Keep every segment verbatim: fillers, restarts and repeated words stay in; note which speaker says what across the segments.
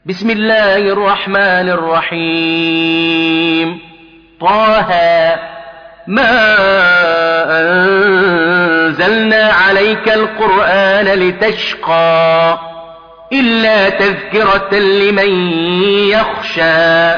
Speaker 1: بسم الله الرحمن الرحيم. طه ما أنزلنا عليك القرآن لتشقى إلا تذكرة لمن يخشى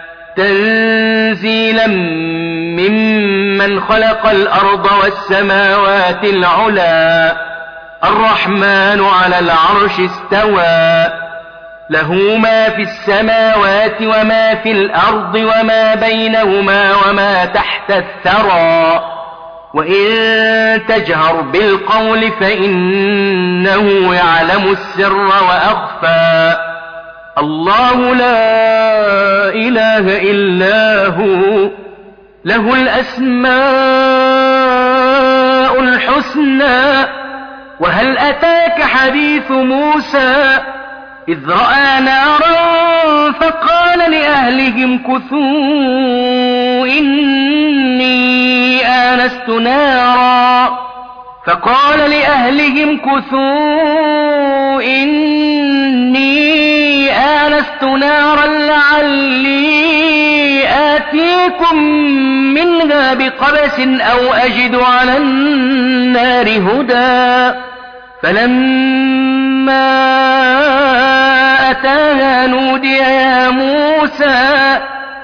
Speaker 1: تنزيلا ممن خلق الأرض والسماوات العلى الرحمن على العرش استوى له ما في السماوات وما في الأرض وما بينهما وما تحت الثرى وإن تجهر بالقول فإنه يعلم السر وأخفى الله لا إله إلا هو له الأسماء الحسنى. وهل أتاك حديث موسى إذ رأى نارا فقال لأهلهم كثوا إني آنست نارا فقال لأهلهم كثوا إني آنست نارا لعلي آتيكم منها بقبس أو أجد على النار هدى. فلما أتاها نودي يا موسى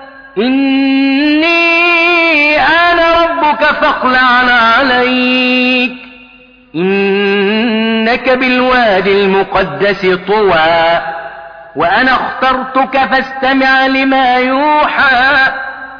Speaker 1: إني أنا ربك فاخلع عليك إنك بالوادي المقدس طوى وأنا اخترتك فاستمع لما يوحى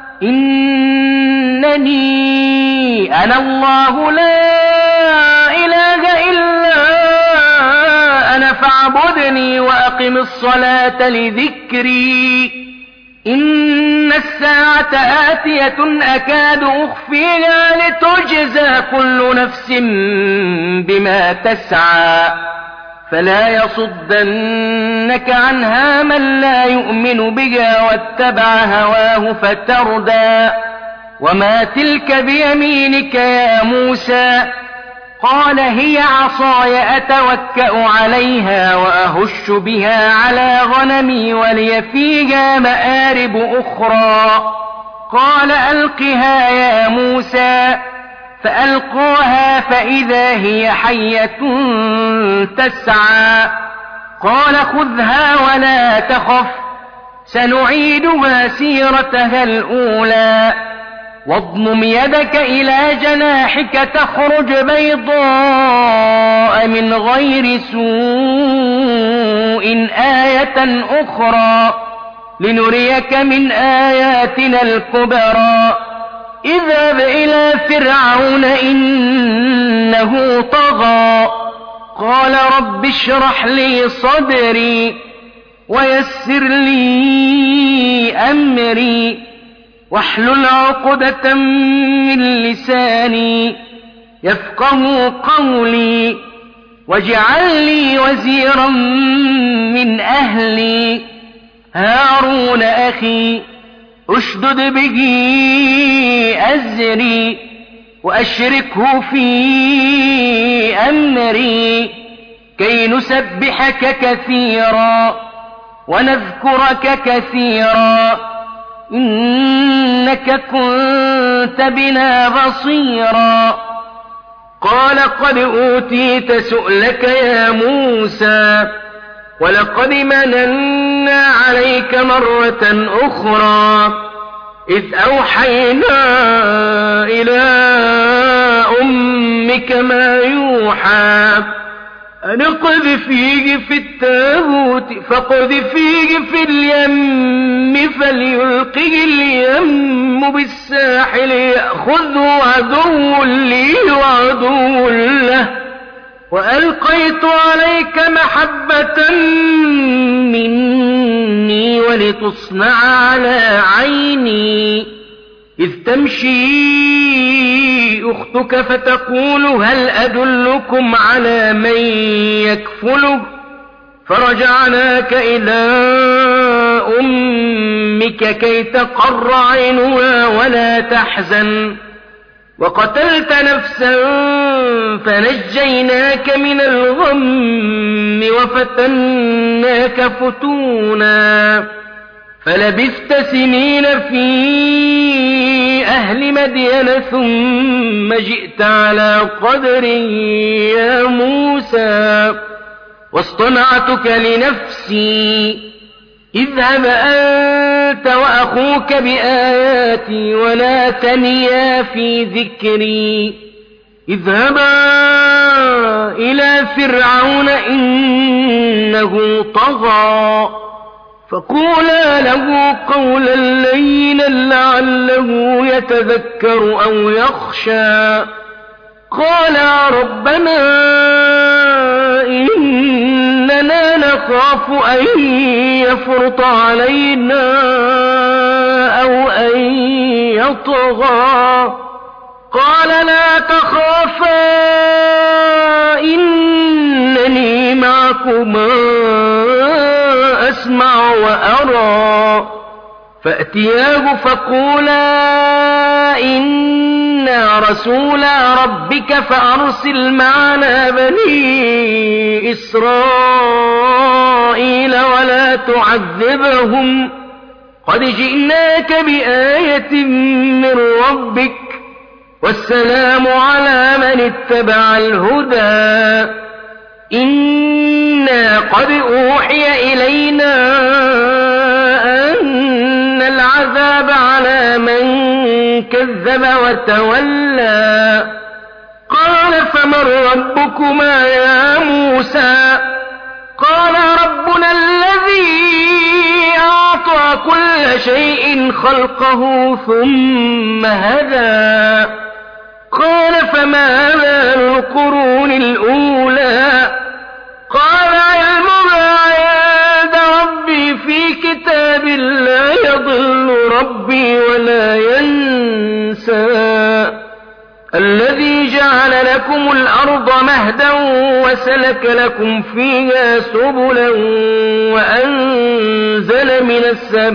Speaker 1: إنني أنا الله لا إله إلا أنا فاعبدني وأقم الصلاة لذكري إن الساعة آتية أكاد أخفيها لتجزى كل نفس بما تسعى فلا يصدنك عنها من لا يؤمن بها واتبع هواه فتردى. وما تلك بيمينك يا موسى قال هي عصاي أتوكأ عليها وأهش بها على غنمي ولي فيها مآرب أخرى. قال ألقها يا موسى فألقاها فإذا هي حية تسعى. قال خذها ولا تخف سنعيدها سيرتها الأولى واضمم يدك إلى جناحك تخرج بيضاء من غير سوء آية أخرى لنريك من آياتنا الكبرى. اذهب إلى فرعون إنه طغى قال رب اشرح لي صدري ويسر لي أمري واحلل عقدة من لساني يفقه قولي واجعل لي وزيرا من أهلي هارون أخي اشدد به أزري وأشركه في أمري كي نسبحك كثيرا ونذكرك كثيرا إنك كنت بنا بصيرا. قال قد أوتيت سؤلك يا موسى ولقد مننا عليك مرة أخرى إذ أوحينا إلى أمك ما يوحى أن اقذفيه في التابوت فاقذفيه في اليم فليلقه اليم بالساحل يأخذه عدو لي وعدو له وألقيت عليك محبة مني ولتصنع على عيني إذ تمشي أختك فتقول هل أدلكم على من يكفله فرجعناك إلى أمك كي تقر عينها ولا تحزن وقتلت نفسا فنجيناك من الغم وفتناك فتونا فلبثت سنين في أهل مدين ثم جئت على قدر يا موسى واصطنعتك لنفسي اذهب أنت وأخوك بآياتي ولا تنيا في ذكري اذهبا إلى فرعون إنه طغى فقولا له قولا لينا لعله يتذكر أو يخشى قالا ربنا إننا نخاف أن يفرط علينا أو أن يطغى قال لا تخافا إنني معكما أسمع وأرى فأتياه فقولا إنا رسولا ربك فأرسل معنا بني إسرائيل ولا تعذبهم قد جئناك بآية من ربك والسلام على من اتبع الهدى إنا قد أوحي إلينا أن العذاب على من كذب وتولى قال فمن ربكما يا موسى قال ربنا الذي أعطى كل شيء خلقه ثم هدى قال فما بال القرون الأولى قال علمها عند ربي في كتاب لا يضل ربي ولا ينسى الذي جعل لكم الأرض مهدا وسلك لكم فيها سبلا وأنزل من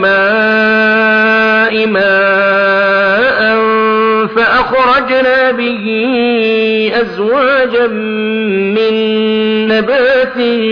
Speaker 1: السماء ماء فأخرجنا به أزواجا من نبات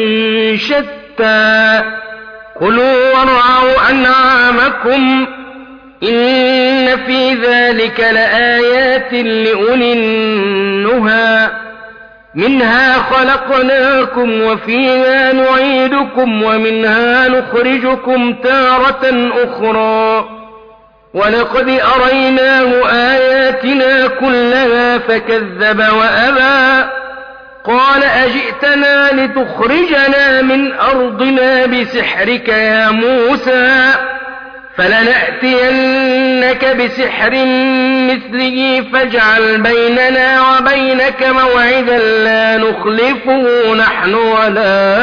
Speaker 1: شتى كلوا وارعوا أنعامكم إن في ذلك لآيات لأولي النهى منها خلقناكم وفيها نعيدكم ومنها نخرجكم تارة أخرى ولقد أريناه آياتنا كلها فكذب وأبى قال أجئتنا لتخرجنا من أرضنا بسحرك يا موسى فلنأتينك بسحر مثله فاجعل بيننا وبينك موعدا لا نخلفه نحن ولا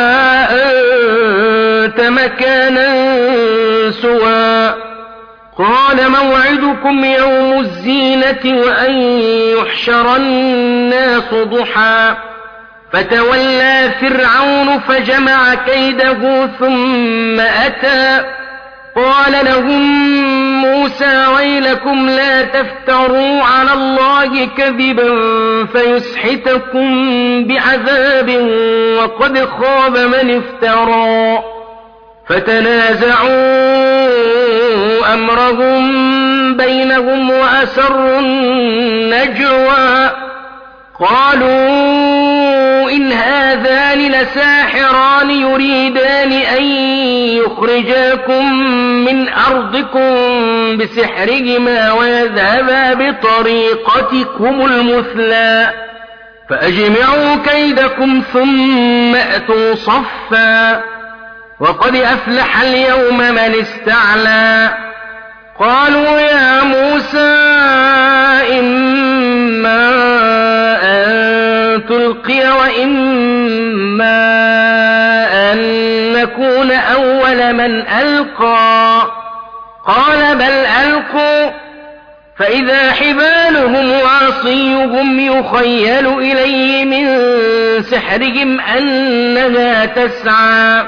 Speaker 1: أنت مكانا سوى قال موعدكم يوم الزينة وأن يحشر الناس ضحى فتولى فرعون فجمع كيده ثم أتى قال لهم موسى ويلكم لا تفتروا على الله كذبا فيسحتكم بعذاب وقد خاب من افترى فتنازعوا أمرهم بينهم وأسروا النجوى قالوا إن هذان لساحران يريدان أن يخرجاكم من أرضكم بسحرهما ويذهبا بطريقتكم المثلى فأجمعوا كيدكم ثم أتوا صفا وقد أفلح اليوم من استعلى قالوا يا موسى إما أن تلقي وإما أن نكون أول من ألقى قال بل ألقوا فإذا حبالهم وعصيهم يخيل إليه من سحرهم أنها تسعى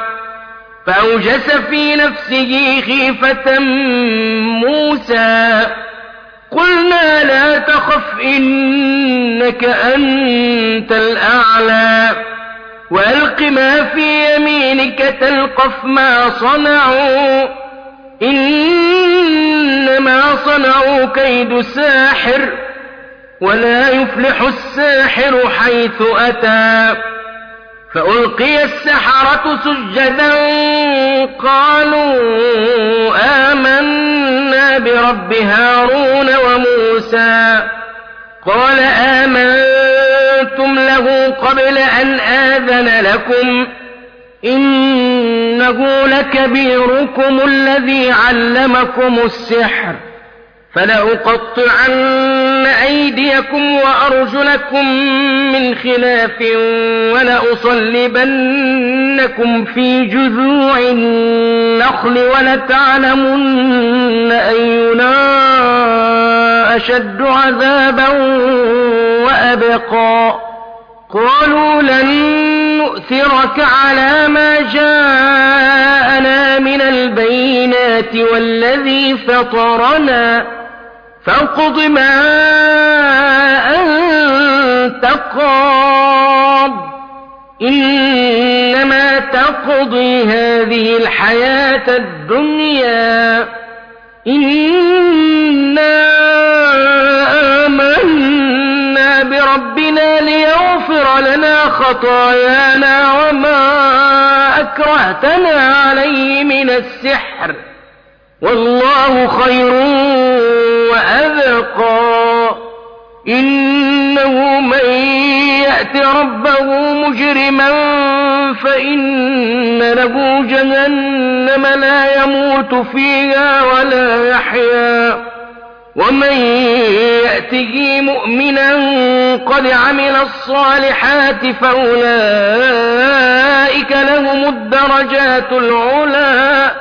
Speaker 1: فأوجس في نفسه خيفة موسى قلنا لا تخف إنك أنت الأعلى وألق ما في يمينك تلقف ما صنعوا إنما صنعوا كيد ساحر ولا يفلح الساحر حيث أتى فألقي السحرة سجدا قالوا آمنا برب هارون وموسى قال آمنتم له قبل أن آذن لكم إنه لكبيركم الذي علمكم السحر فلأقطعن أيديكم وأرجلكم من خلاف ولأصلبنكم في جذوع النخل ولتعلمن أينا أشد عذابا وأبقى قالوا لن نؤثرك على ما جاءنا من البينات والذي فطرنا فاقض ما أنت قاض إنما تقضي هذه الحياة الدنيا إنا آمنا بربنا ليغفر لنا خطايانا وما أكرهتنا عليه من السحر والله خير وأبقى إنه من يأت ربه مجرما فإن له جهنم لا يموت فيها ولا يحيا ومن يأته مؤمنا قد عمل الصالحات فأولئك لهم الدرجات العلى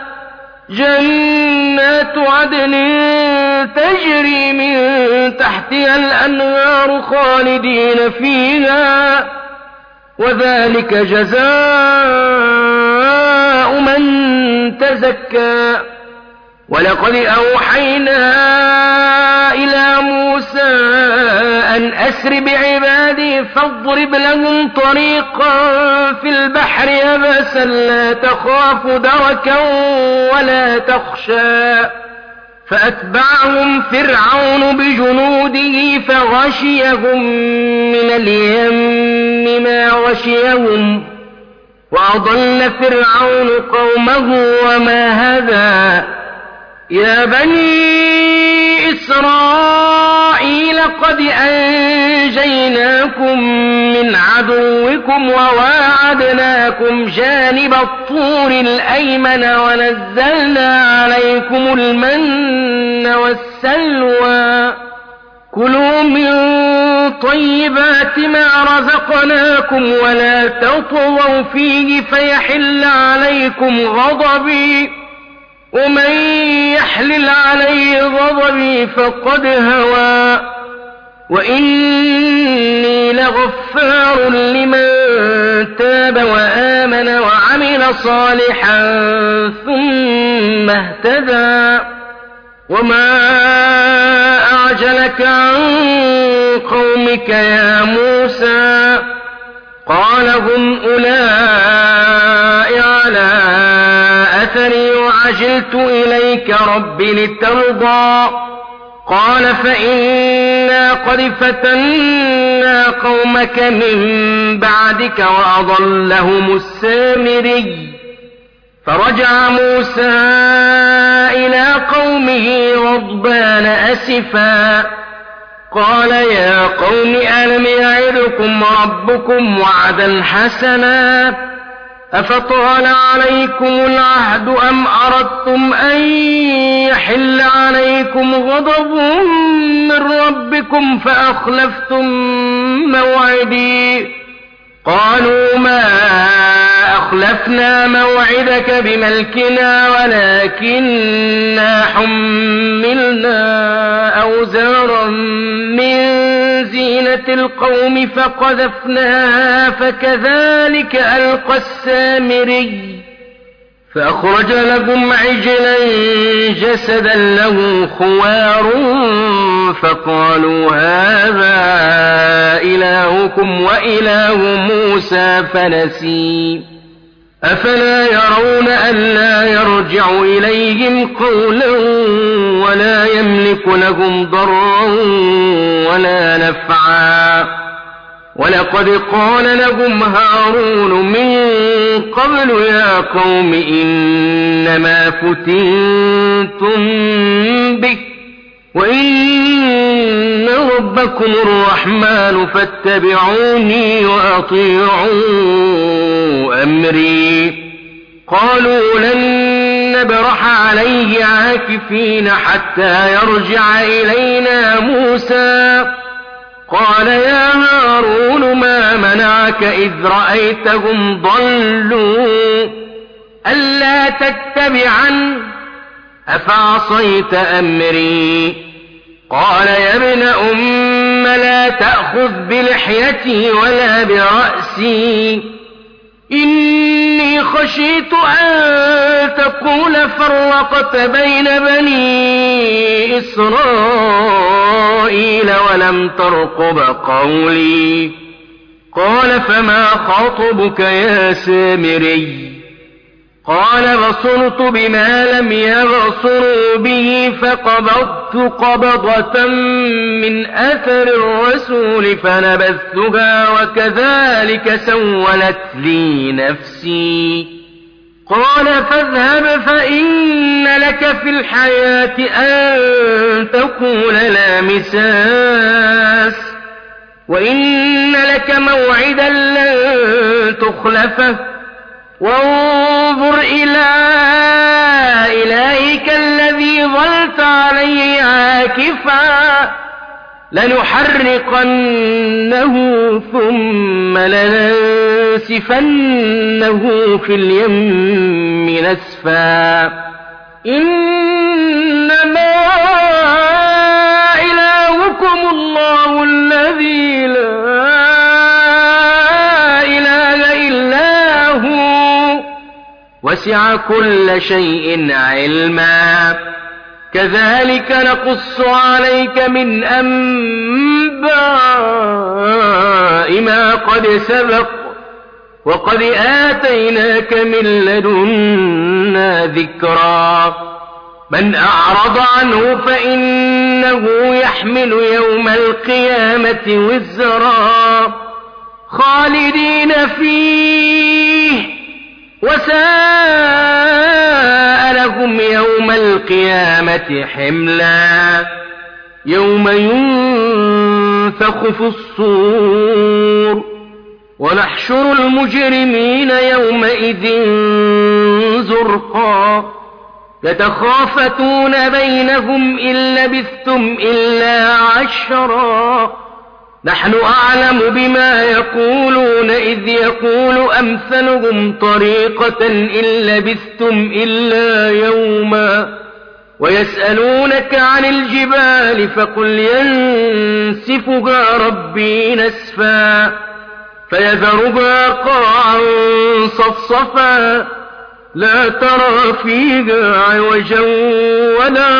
Speaker 1: جنات عدن تجري من تحتها الأنهار خالدين فيها وذلك جزاء من تزكى ولقد أوحينا إلى موسى أن أسر بعبادي فاضرب لهم طريقا في البحر يبسا لا تخاف دركا ولا تخشى فأتبعهم فرعون بجنوده فغشيهم من اليم ما غشيهم وأضل فرعون قومه وما هدى يا بني إسرائيل قد أنجيناكم من عدوكم وواعدناكم جانب الطور الأيمن ونزلنا عليكم المن والسلوى كلوا من طيبات ما رزقناكم ولا تطغوا فيه فيحل عليكم غضبي ومن يحلل عليه غضبي فقد هوى وإني لغفار لمن تاب وآمن وعمل صالحا ثم اهتدى وما أعجلك عن قومك يا موسى قال هم أولئك على أثري وعجلت إليك رب لترضى قال فإنا قد فتنا قومك من بعدك وأضلهم السامري فرجع موسى إلى قومه غضبان أسفا قال يا قوم ألم يعدكم ربكم وعدا حسنا أفطال عليكم العهد أم أردتم أن يحل عليكم غضب من ربكم فأخلفتم موعدي قالوا ما أخلفنا موعدك بملكنا ولكننا حملنا أوزارا من زينة القوم فقذفناها فكذلك ألقى السامري فأخرج لكم عجلا جسدا له خوار فقالوا هذا إلهكم وإله موسى فنسي أفلا يرون ألا يرجع إليهم قولا ولا يملك لهم ضرا ولا نفعا ولقد قال لهم هارون من قبل يا قوم إنما فتنتم به وإن ربكم الرحمن فاتبعوني وأطيعوا أمري قالوا لن نبرح عليه عاكفين حتى يرجع إلينا موسى قال يا هارون ما منعك إذ رأيتهم ضلوا ألا تتبعن أفعصيت أمري قال يا ابن أم لا تأخذ بلحيتي ولا برأسي إني خشيت أن تقول فرقت بين بني إسرائيل ولم ترقب قولي قال فما خطبك يا سامري قال بصرت بما لم يبصروا به فقبضت قبضة من أثر الرسول فنبذتها وكذلك سولت لي نفسي قال فاذهب فإن لك في الحياة أن تقول لا مساس وإن لك موعدا لن تخلفه وانظر إلى إلهك الذي ظلت عليه عاكفا لنحرقنه ثم لننسفنه في اليم نسفا إنما إلهكم الله الذي لا إله إلا هو وسع كل شيء علما كذلك نقص عليك من أنباء ما قد سبق وقد آتيناك من لدنا ذكرا من أعرض عنه فإنه يحمل يوم القيامة وزرا خالدين فيه وساء لهم يوم القيامة حملا يوم ينفخ في الصور ونحشر المجرمين يومئذ زرقا يتخافتون بينهم إن لبثتم إلا عشرا نحن أعلم بما يقولون إذ يقول أمثلهم طريقة إن لبثتم إلا يوما ويسألونك عن الجبال فقل ينسفها ربي نسفا فيذرها قاعا صفصفا لا ترى فيها عوجا ولا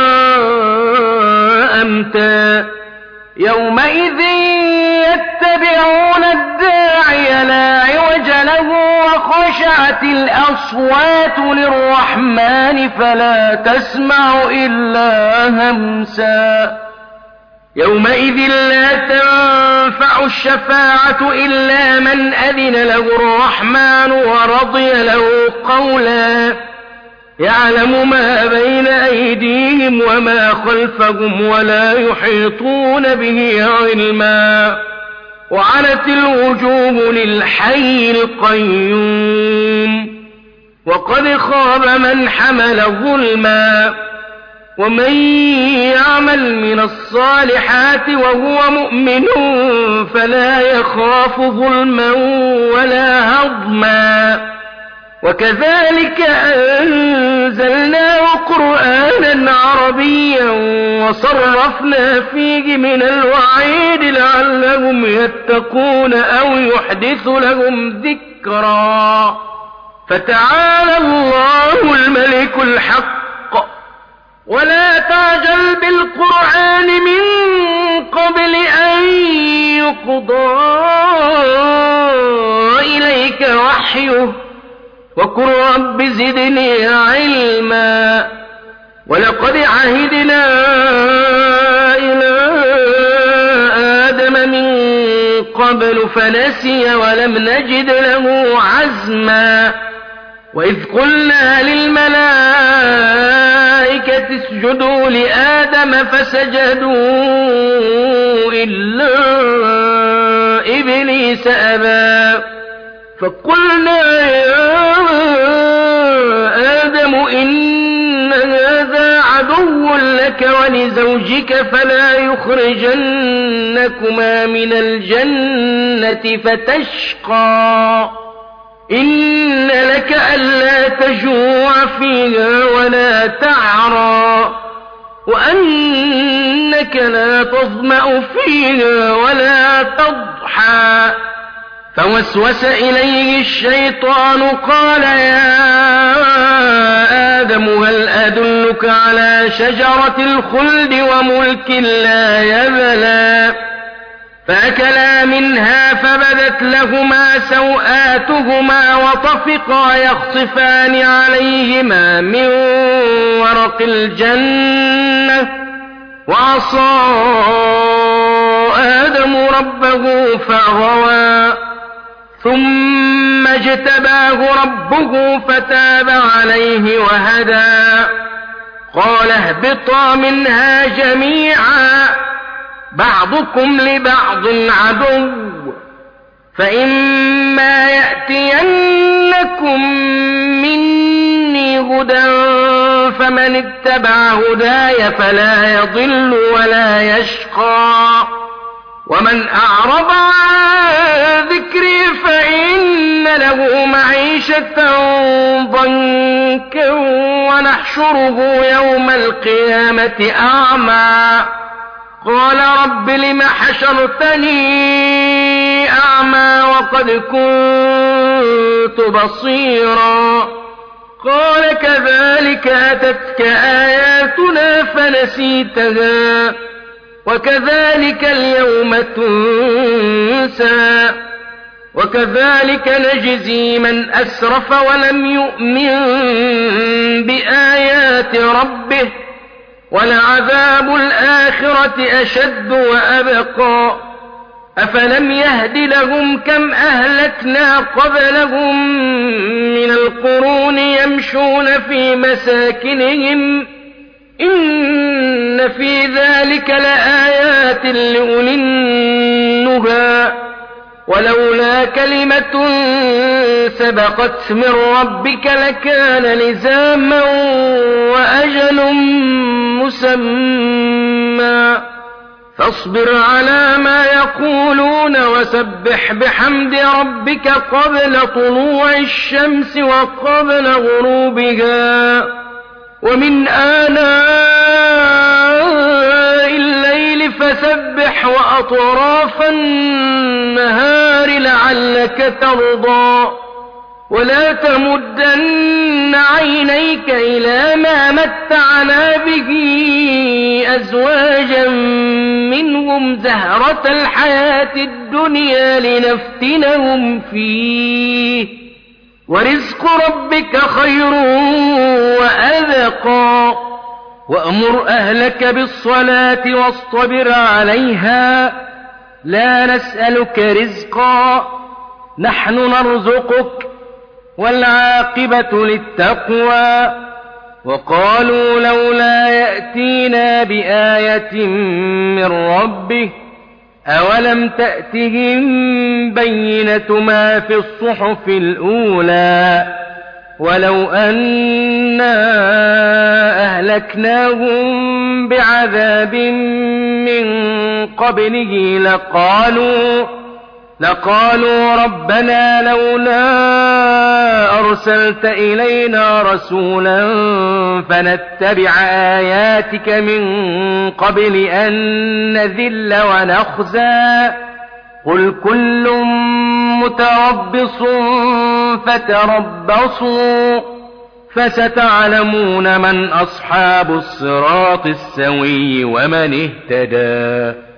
Speaker 1: أمتا يومئذ يتبعون الداعي لا عوج له وخشعت الأصوات للرحمن فلا تسمع إلا همسا يومئذ لا تنفع الشفاعة إلا من أذن له الرحمن ورضي له قولا يعلم ما بين أيديهم وما خلفهم ولا يحيطون به علما وعنت الوجوه للحي القيوم وقد خاب من حمل ظلما ومن يعمل من الصالحات وهو مؤمن فلا يخاف ظلما ولا هضما وكذلك أنزلناه قرآنا عربيا وصرفنا فيه من الوعيد لعلهم يتقون أو يحدث لهم ذكرا فتعالى الله الملك الحق ولا تعجل بالقرآن من قبل أن يقضى إليك وحيه وقل رب زدني علما ولقد عهدنا إلى آدم من قبل فنسي ولم نجد له عزما وإذ قلنا للملائكة اسجدوا لآدم فسجدوا إلا إبليس أبى فقلنا يا آدم إن هذا عدو لك ولزوجك فلا يخرجنكما من الجنة فتشقى إن لك ألا تجوع فيها ولا تعرى وأنك لا تظمأ فيها ولا تضحى فوسوس إليه الشيطان قال يا آدم هل أدلك على شجرة الخلد وملك لا يبلى فأكلا منها فبدت لهما سوآتهما وطفقا يخصفان عليهما من ورق الجنة وعصى آدم ربه فغوى ثم اجتباه ربه فتاب عليه وهدى قال اهبطا منها جميعا بعضكم لبعض عدو فإما يأتينكم مني هدى فمن اتبع هداي فلا يضل ولا يشقى ومن أعرض عن ذكري فإن له معيشة ضنكا ونحشره يوم القيامة أعمى قال رب لم حشرتني أعمى وقد كنت بصيرا قال كذلك أتتك آياتنا فنسيتها وكذلك اليوم تنسى وكذلك نجزي من أسرف ولم يؤمن بآيات ربه ولعذاب الآخرة أشد وأبقى أفلم يهد لهم كم أهلكنا قبلهم من القرون يمشون في مساكنهم إن في ذلك لآيات لأولي النهى ولولا كلمة سبقت من ربك لكان لزاما وأجل مسمى فاصبر على ما يقولون وسبح بحمد ربك قبل طلوع الشمس وقبل غروبها ومن آناء الليل فسبح وأطراف النهار لعلك ترضى ولا تمدن عينيك إلى ما متعنا به أزواجا منهم زهرة الحياة الدنيا لنفتنهم فيه ورزق ربك خير وأبقى وأمر أهلك بالصلاة واصطبر عليها لا نسألك رزقا نحن نرزقك والعاقبة للتقوى وقالوا لولا يأتينا بآية من ربه أولم تأتهم بينة ما في الصحف الأولى ولو أنا أهلكناهم بعذاب من قبله لقالوا لقالوا ربنا لولا أرسلت إلينا رسولا فنتبع آياتك من قبل أن نذل ونخزى قل كل متربص فتربصوا فستعلمون من أصحاب الصراط السوي ومن اهتدى